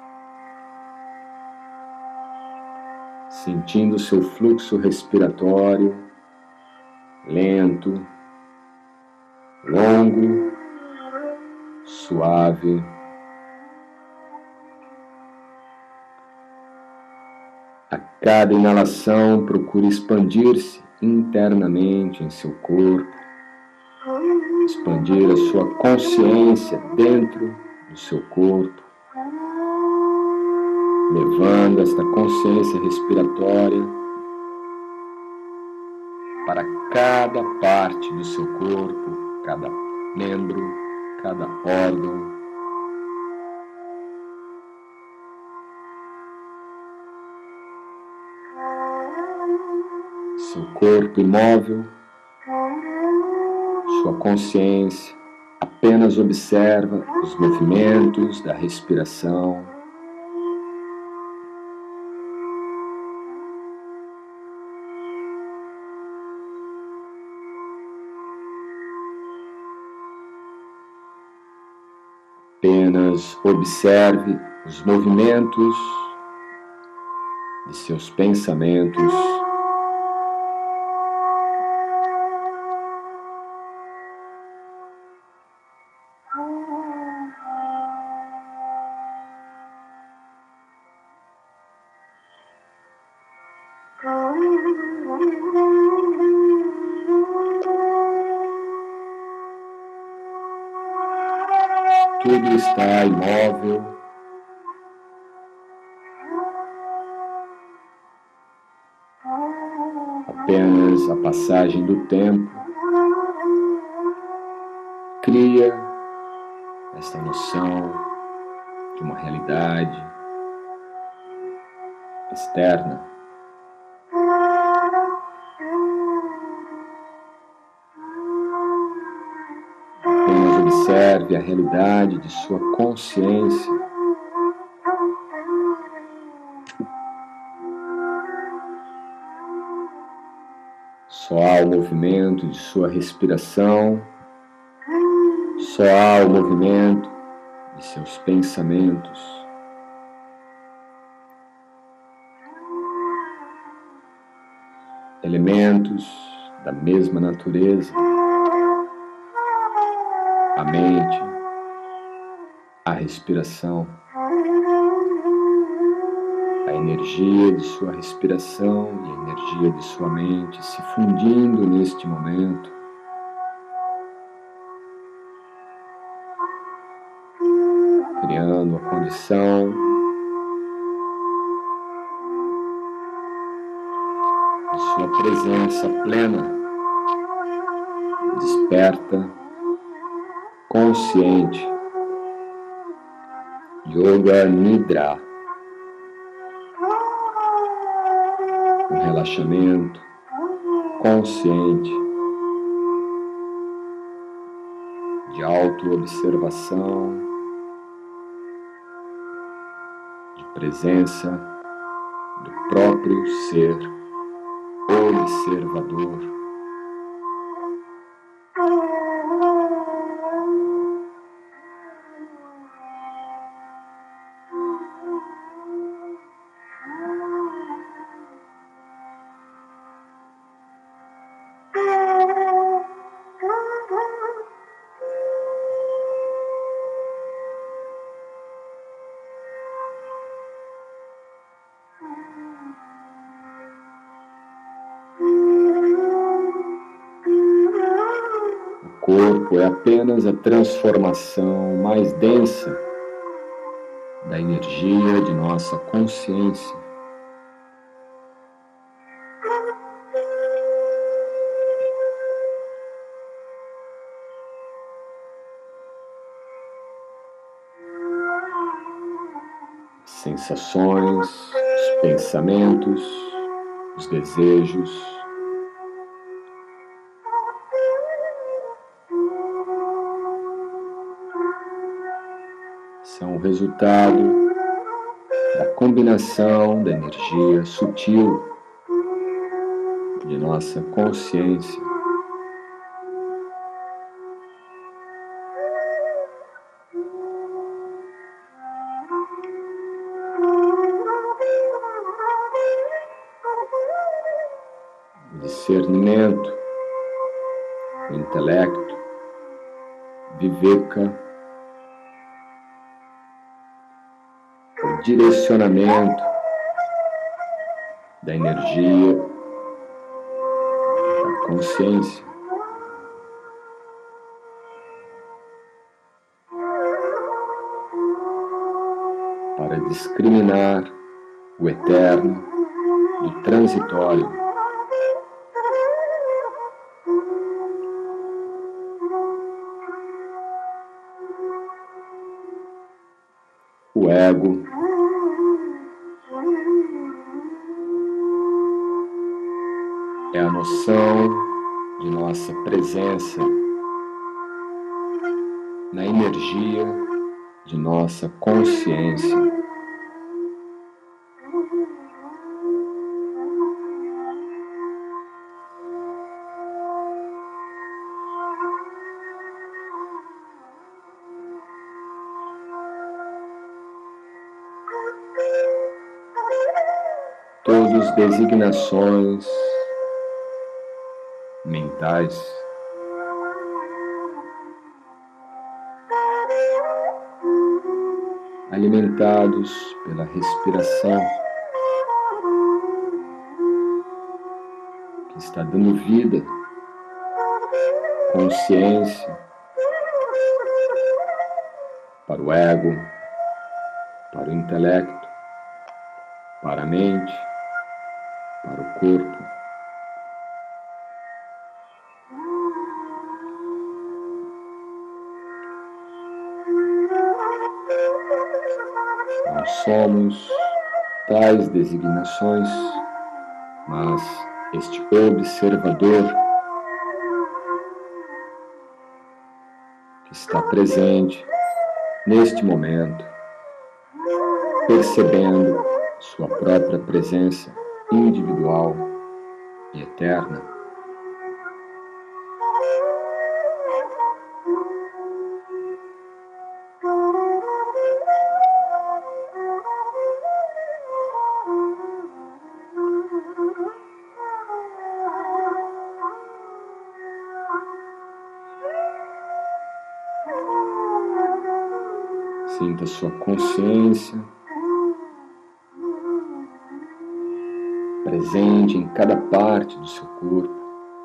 sentindo o seu fluxo respiratório lento, longo, suave. A cada inalação, procure expandir-se internamente em seu corpo, expandir a sua consciência dentro do seu corpo, levando esta consciência respiratória para cada parte do seu corpo, cada membro, cada órgão. Seu corpo imóvel, sua consciência apenas observa os movimentos da respiração. Apenas observe os movimentos de seus pensamentos. Tudo está imóvel, apenas a passagem do tempo cria esta noção de uma realidade externa. Apenas observe a realidade de sua consciência. Só há o movimento de sua respiração, só há o movimento de seus pensamentos. Elementos da mesma natureza. A mente, a respiração, a energia de sua respiração e a energia de sua mente se fundindo neste momento, criando a condição de sua presença plena, desperta, consciente. Yoga Nidra, um relaxamento consciente, de auto-observação, de presença do próprio ser observador. O corpo é apenas a transformação mais densa da energia de nossa consciência. Sensações, os pensamentos, os desejos. São o resultado da combinação da energia sutil de nossa consciência. O discernimento, o intelecto, viveka, o direcionamento da energia, da consciência. Para discriminar o eterno do transitório. O ego é a noção de nossa presença na energia de nossa consciência. Todas designações mentais alimentados pela respiração que está dando vida, consciência para o ego, para o intelecto, para a mente, para o corpo. Não somos tais designações, mas este observador que está presente neste momento, percebendo sua própria presença individual e eterna. Sinta sua consciência presente em cada parte do seu corpo.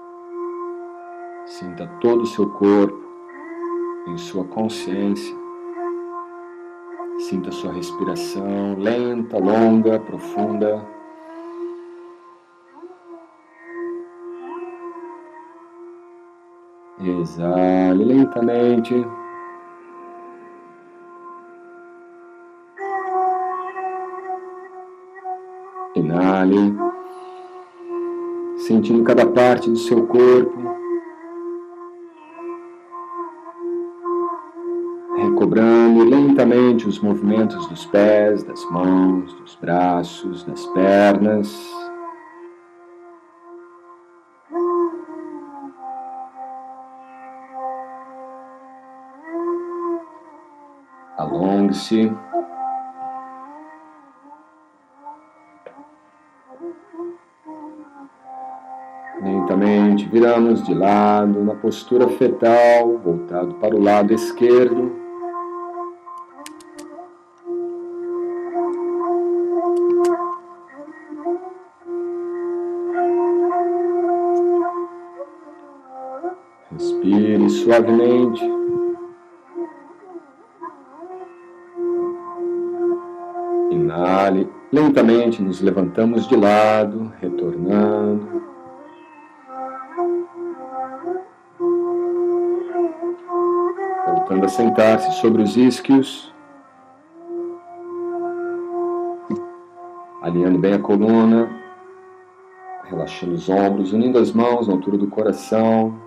Sinta todo o seu corpo em sua consciência. Sinta sua respiração lenta, longa, profunda. Exale lentamente. Inale, sentindo cada parte do seu corpo, recobrando lentamente os movimentos dos pés, das mãos, dos braços, das pernas. Alongue-se. Lentamente viramos de lado na postura fetal, voltado para o lado esquerdo. Respire suavemente. vale, lentamente nos levantamos de lado, retornando. Voltando a sentar-se sobre os isquios. Alinhando bem a coluna. Relaxando os ombros, unindo as mãos na altura do coração.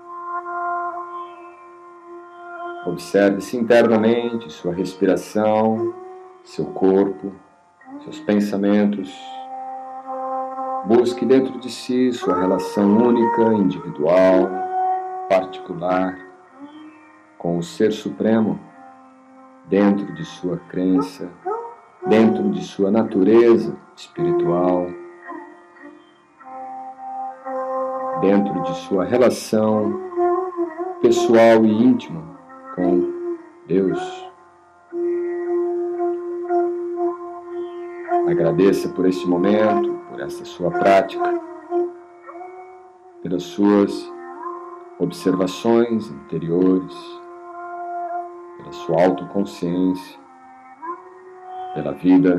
Observe-se internamente sua respiração, seu corpo, seus pensamentos. Busque dentro de si sua relação única, individual, particular, com o Ser Supremo, dentro de sua crença, dentro de sua natureza espiritual, dentro de sua relação pessoal e íntima com Deus. Agradeça por este momento, por esta sua prática, pelas suas observações interiores, pela sua autoconsciência, pela vida.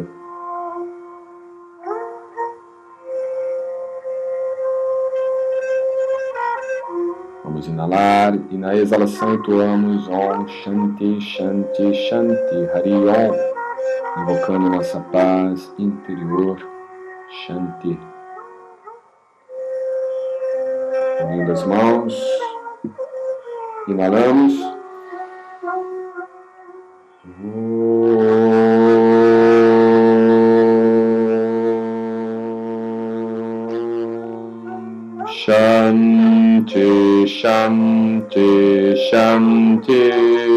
Vamos inalar e na exalação entoamos Om Shanti Shanti Shanti Hari Om, invocando nossa paz interior, Shanti. Unindo as mãos, inalamos. Shanti, Shanti, Shanti.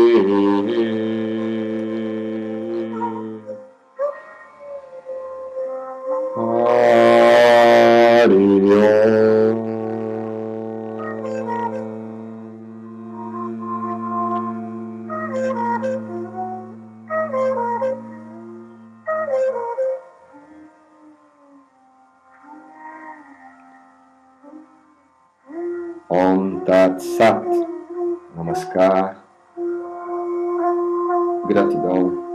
Om Tat Sat. Namaskar. Gratidão.